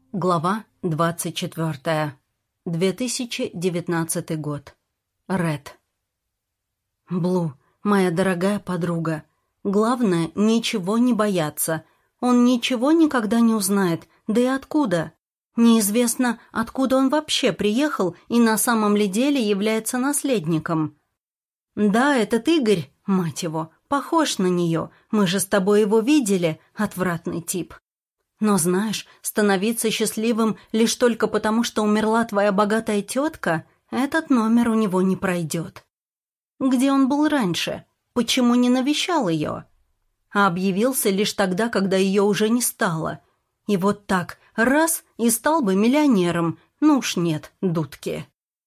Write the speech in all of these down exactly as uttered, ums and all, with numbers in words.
Глава двадцать четвёртая. две тысячи девятнадцатый год. Ред. Блу, моя дорогая подруга, главное, ничего не бояться. Он ничего никогда не узнает, да и откуда. Неизвестно, откуда он вообще приехал и на самом ли деле является наследником. Да, этот Игорь, мать его, похож на нее, мы же с тобой его видели, отвратный тип. Но знаешь, становиться счастливым лишь только потому, что умерла твоя богатая тетка, этот номер у него не пройдет. Где он был раньше? Почему не навещал ее? А объявился лишь тогда, когда ее уже не стало. И вот так, раз, и стал бы миллионером. Ну уж нет, дудки.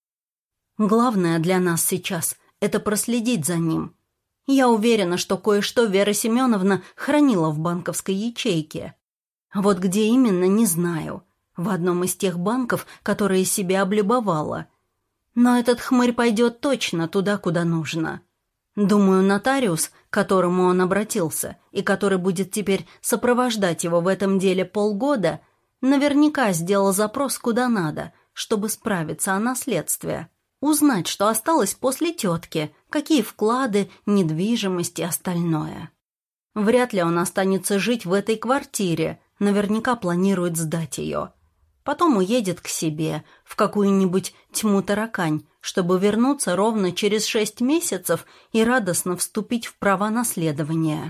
Главное для нас сейчас — это проследить за ним. Я уверена, что кое-что Вера Семеновна хранила в банковской ячейке. Вот где именно, не знаю. В одном из тех банков, которые себя облюбовала. Но этот хмырь пойдет точно туда, куда нужно. Думаю, нотариус, к которому он обратился, и который будет теперь сопровождать его в этом деле полгода, наверняка сделал запрос куда надо, чтобы справиться о наследстве. Узнать, что осталось после тетки, какие вклады, недвижимость и остальное. Вряд ли он останется жить в этой квартире, наверняка планирует сдать ее. Потом уедет к себе, в какую-нибудь тьму-таракань, чтобы вернуться ровно через шесть месяцев и радостно вступить в права наследования.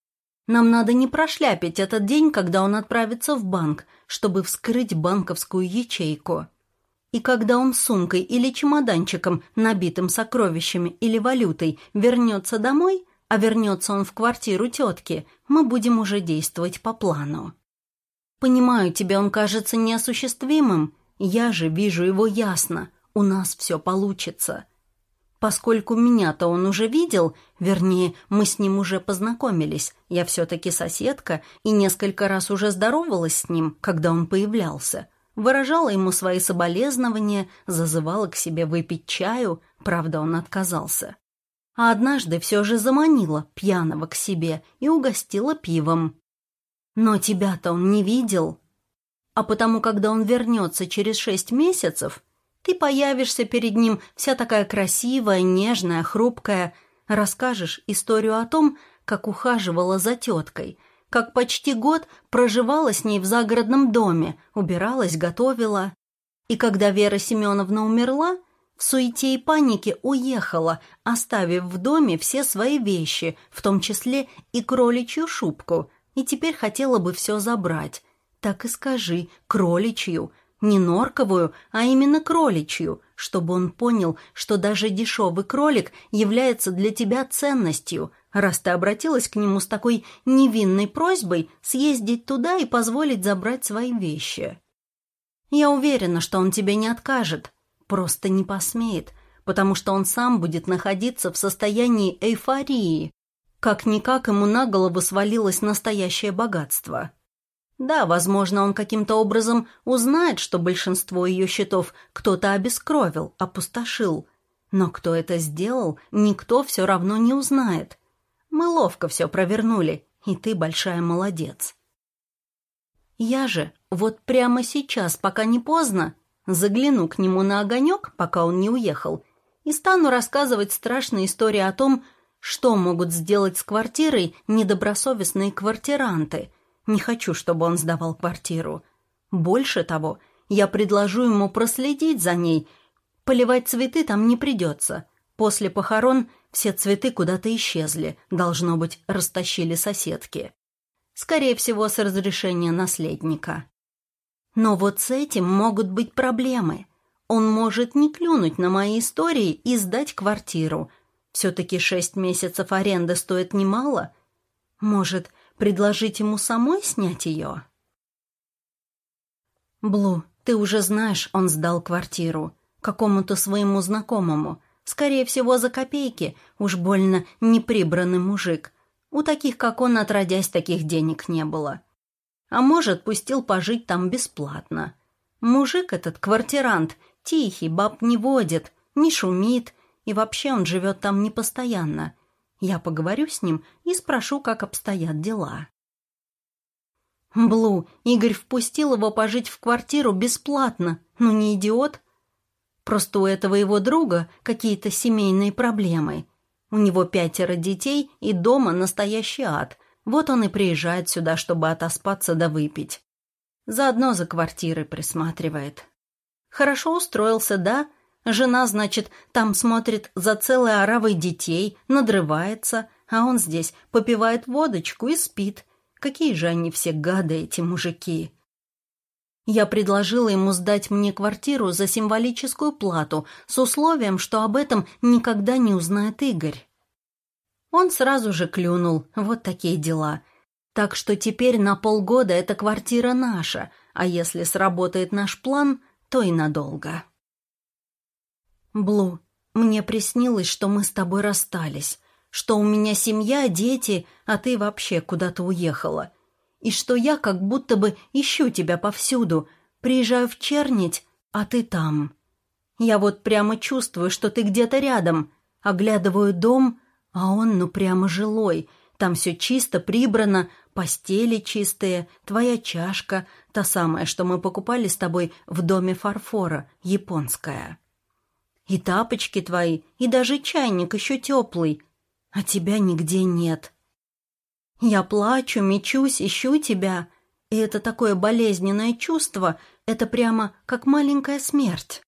Нам надо не прошляпить этот день, когда он отправится в банк, чтобы вскрыть банковскую ячейку. И когда он с сумкой или чемоданчиком, набитым сокровищами или валютой, вернется домой, а вернется он в квартиру тетки, мы будем уже действовать по плану. Понимаю, тебе он кажется неосуществимым, я же вижу его ясно, у нас все получится. Поскольку меня-то он уже видел, вернее, мы с ним уже познакомились, я все-таки соседка и несколько раз уже здоровалась с ним, когда он появлялся, выражала ему свои соболезнования, зазывала к себе выпить чаю, правда, он отказался. А однажды все же заманила пьяного к себе и угостила пивом. Но тебя-то он не видел. А потому, когда он вернется через шесть месяцев, ты появишься перед ним вся такая красивая, нежная, хрупкая, расскажешь историю о том, как ухаживала за теткой, как почти год проживала с ней в загородном доме, убиралась, готовила. И когда Вера Семеновна умерла, в суете и панике уехала, оставив в доме все свои вещи, в том числе и кроличью шубку, и теперь хотела бы все забрать. Так и скажи, кроличью, не норковую, а именно кроличью, чтобы он понял, что даже дешевый кролик является для тебя ценностью, раз ты обратилась к нему с такой невинной просьбой съездить туда и позволить забрать свои вещи. Я уверена, что он тебе не откажет, просто не посмеет, потому что он сам будет находиться в состоянии эйфории. Как-никак ему на голову свалилось настоящее богатство. Да, возможно, он каким-то образом узнает, что большинство ее счетов кто-то обескровил, опустошил. Но кто это сделал, никто все равно не узнает. Мы ловко все провернули, и ты большая молодец. Я же вот прямо сейчас, пока не поздно, загляну к нему на огонек, пока он не уехал, и стану рассказывать страшные истории о том, что могут сделать с квартирой недобросовестные квартиранты. Не хочу, чтобы он сдавал квартиру. Больше того, я предложу ему проследить за ней. Поливать цветы там не придется. После похорон все цветы куда-то исчезли, должно быть, растащили соседки. Скорее всего, с разрешения наследника. Но вот с этим могут быть проблемы. Он может не клюнуть на мои истории и сдать квартиру. Все-таки шесть месяцев аренды стоит немало. Может, предложить ему самой снять ее? Блу, ты уже знаешь, он сдал квартиру. Какому-то своему знакомому. Скорее всего, за копейки. Уж больно неприбранный мужик. У таких, как он, отродясь, таких денег не было. А может, пустил пожить там бесплатно. Мужик этот, квартирант, тихий, баб не водит, не шумит. И вообще он живет там непостоянно. Я поговорю с ним и спрошу, как обстоят дела. Блу, Игорь впустил его пожить в квартиру бесплатно. Ну не идиот? Просто у этого его друга какие-то семейные проблемы. У него пятеро детей, и дома настоящий ад. Вот он и приезжает сюда, чтобы отоспаться да выпить. Заодно за квартирой присматривает. Хорошо устроился, да? Жена, значит, там смотрит за целой оравой детей, надрывается, а он здесь попивает водочку и спит. Какие же они все гады, эти мужики. Я предложила ему сдать мне квартиру за символическую плату с условием, что об этом никогда не узнает Игорь. Он сразу же клюнул, вот такие дела. Так что теперь на полгода эта квартира наша, а если сработает наш план, то и надолго. Блу, мне приснилось, что мы с тобой расстались, что у меня семья, дети, а ты вообще куда-то уехала. И что я как будто бы ищу тебя повсюду, приезжаю в Чернить, а ты там. Я вот прямо чувствую, что ты где-то рядом, оглядываю дом, а он ну прямо жилой, там все чисто, прибрано, постели чистые, твоя чашка, та самая, что мы покупали с тобой в доме фарфора, японская. И тапочки твои, и даже чайник еще теплый, а тебя нигде нет. Я плачу, мечусь, ищу тебя, и это такое болезненное чувство, это прямо как маленькая смерть.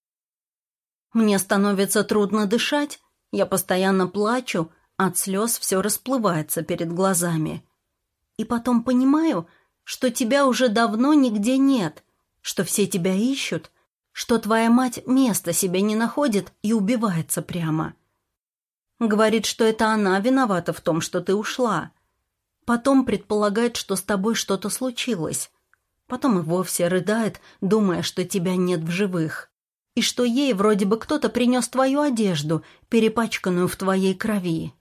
Мне становится трудно дышать, я постоянно плачу, от слез все расплывается перед глазами. И потом понимаю, что тебя уже давно нигде нет, что все тебя ищут, что твоя мать места себе не находит и убивается прямо. Говорит, что это она виновата в том, что ты ушла. Потом предполагает, что с тобой что-то случилось. Потом и вовсе рыдает, думая, что тебя нет в живых. И что ей вроде бы кто-то принес твою одежду, перепачканную в твоей крови.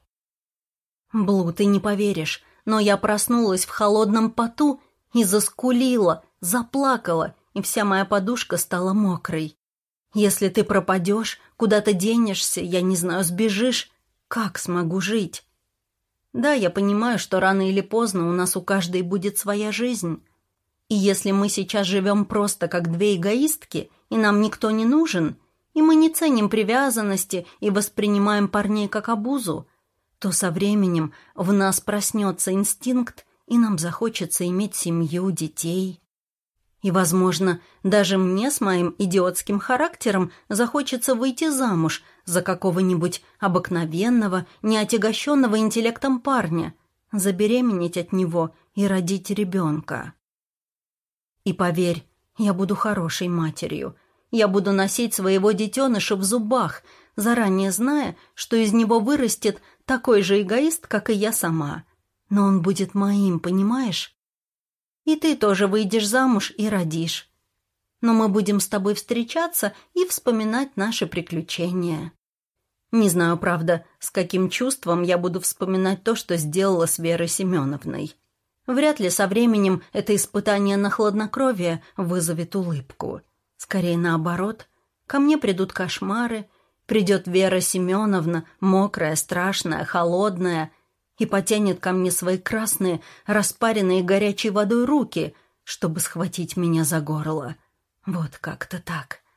Блу, ты не поверишь, но я проснулась в холодном поту и заскулила, заплакала, и вся моя подушка стала мокрой. Если ты пропадешь, куда-то денешься, я не знаю, сбежишь, как смогу жить? Да, я понимаю, что рано или поздно у нас у каждой будет своя жизнь. И если мы сейчас живем просто как две эгоистки, и нам никто не нужен, и мы не ценим привязанности и воспринимаем парней как обузу, то со временем в нас проснется инстинкт, и нам захочется иметь семью, детей. И, возможно, даже мне с моим идиотским характером захочется выйти замуж за какого-нибудь обыкновенного, неотягощенного интеллектом парня, забеременеть от него и родить ребенка. И поверь, я буду хорошей матерью. Я буду носить своего детеныша в зубах, заранее зная, что из него вырастет такой же эгоист, как и я сама. Но он будет моим, понимаешь? И ты тоже выйдешь замуж и родишь. Но мы будем с тобой встречаться и вспоминать наши приключения. Не знаю, правда, с каким чувством я буду вспоминать то, что сделала с Верой Семеновной. Вряд ли со временем это испытание на хладнокровие вызовет улыбку. Скорее наоборот, ко мне придут кошмары, придет Вера Семеновна, мокрая, страшная, холодная, и потянет ко мне свои красные, распаренные горячей водой руки, чтобы схватить меня за горло. Вот как-то так.